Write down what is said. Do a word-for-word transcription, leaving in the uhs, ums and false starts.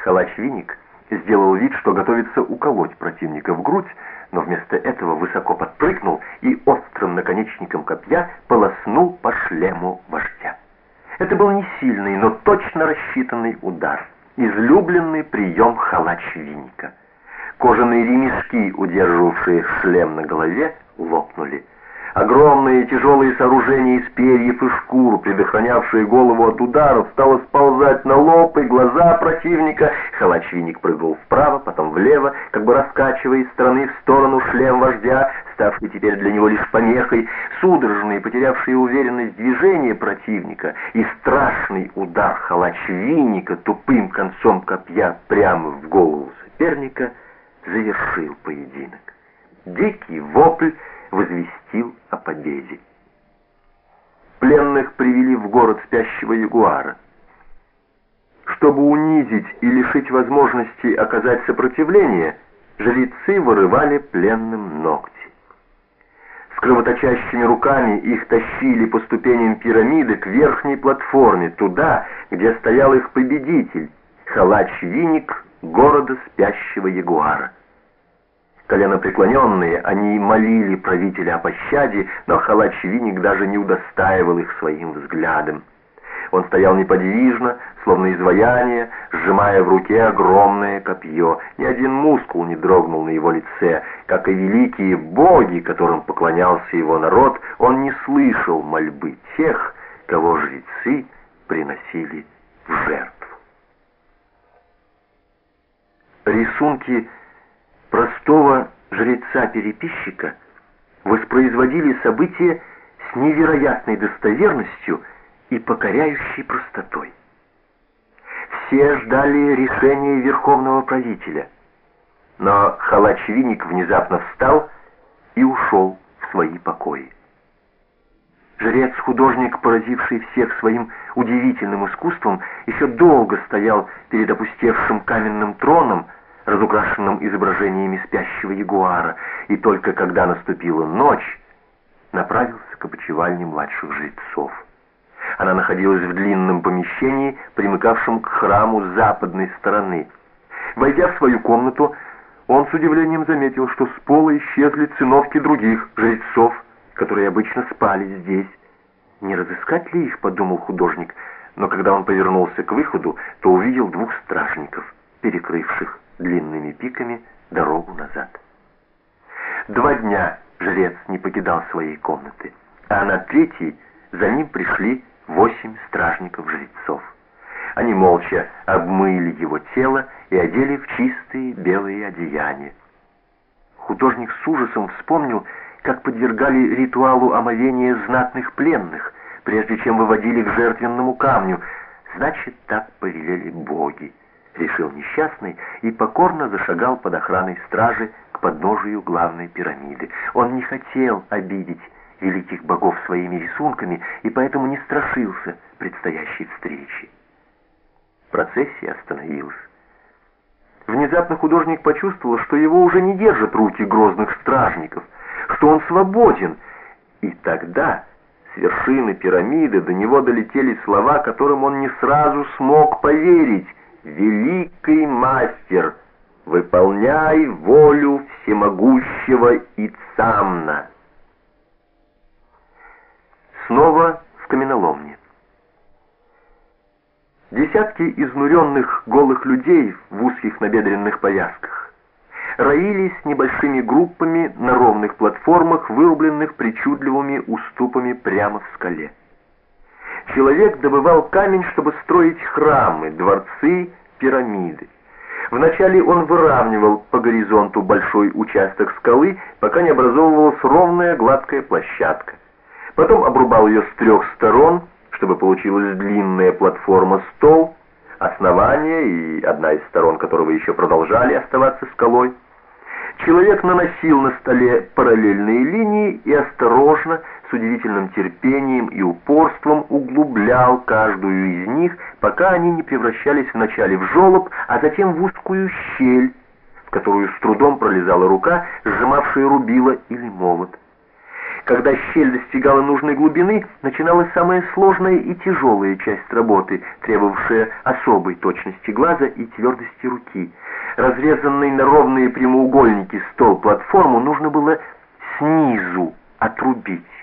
Халач-Виник сделал вид, что готовится уколоть противника в грудь, но вместо этого высоко подпрыгнул и острым наконечником копья полоснул по шлему вождя. Это был не сильный, но точно рассчитанный удар, излюбленный прием Халач-Виника. Кожаные ремешки, удерживавшие шлем на голове, лопнули. Огромные тяжелые сооружения из перьев и шкур, предохранявшие голову от ударов, стало сползать на лоб и глаза противника. Халач-Виник прыгнул вправо, потом влево, как бы раскачивая из стороны в сторону шлем вождя, ставший теперь для него лишь помехой. Судорожные, потерявшие уверенность движения противника и страшный удар Халач-Виника тупым концом копья прямо в голову соперника завершил поединок. Дикий вопль возвестил о победе. Пленных привели в город спящего ягуара. Чтобы унизить и лишить возможности оказать сопротивление, жрецы вырывали пленным ногти. С кровоточащими руками их тащили по ступеням пирамиды к верхней платформе, туда, где стоял их победитель, Халач-Виник города спящего ягуара. Коленопреклоненные, они молили правителя о пощаде, но Халач-Виник даже не удостаивал их своим взглядом. Он стоял неподвижно, словно изваяние, сжимая в руке огромное копье. Ни один мускул не дрогнул на его лице. Как и великие боги, которым поклонялся его народ, он не слышал мольбы тех, кого жрецы приносили в жертву. Рисунки простого жреца-переписчика воспроизводили события с невероятной достоверностью и покоряющей простотой. Все ждали решения верховного правителя, но Халач-Виник внезапно встал и ушел в свои покои. Жрец-художник, поразивший всех своим удивительным искусством, еще долго стоял перед опустевшим каменным троном, разукрашенным изображениями спящего ягуара, и только когда наступила ночь, направился к опочивальне младших жрецов. Она находилась в длинном помещении, примыкавшем к храму с западной стороны. Войдя в свою комнату, он с удивлением заметил, что с пола исчезли циновки других жрецов, которые обычно спали здесь. «Не разыскать ли их?» — подумал художник, но когда он повернулся к выходу, то увидел двух стражников, перекрывших длинными пиками дорогу назад. Два дня жрец не покидал своей комнаты, а на третий за ним пришли восемь стражников-жрецов. Они молча обмыли его тело и одели в чистые белые одеяния. Художник с ужасом вспомнил, как подвергали ритуалу омовения знатных пленных, прежде чем выводили к жертвенному камню. Значит, так повелели боги, решил несчастный и покорно зашагал под охраной стражи к подножию главной пирамиды. Он не хотел обидеть великих богов своими рисунками и поэтому не страшился предстоящей встречи. Процессия остановилась. Внезапно художник почувствовал, что его уже не держат руки грозных стражников, что он свободен, и тогда с вершины пирамиды до него долетели слова, которым он не сразу смог поверить. «Великий мастер, выполняй волю всемогущего Ицамна». Снова в каменоломне. Десятки изнуренных голых людей в узких набедренных повязках роились небольшими группами на ровных платформах, вырубленных причудливыми уступами прямо в скале. Человек добывал камень, чтобы строить храмы, дворцы, пирамиды. Вначале он выравнивал по горизонту большой участок скалы, пока не образовывалась ровная гладкая площадка. Потом обрубал ее с трех сторон, чтобы получилась длинная платформа-стол, основание и одна из сторон которого еще продолжали оставаться скалой. Человек наносил на столе параллельные линии и осторожно, с удивительным терпением и упорством углублял каждую из них, пока они не превращались вначале в желоб, а затем в узкую щель, в которую с трудом пролезала рука, сжимавшая рубило или молот. Когда щель достигала нужной глубины, начиналась самая сложная и тяжелая часть работы, требовавшая особой точности глаза и твердости руки. Разрезанный на ровные прямоугольники стол-платформу нужно было снизу отрубить.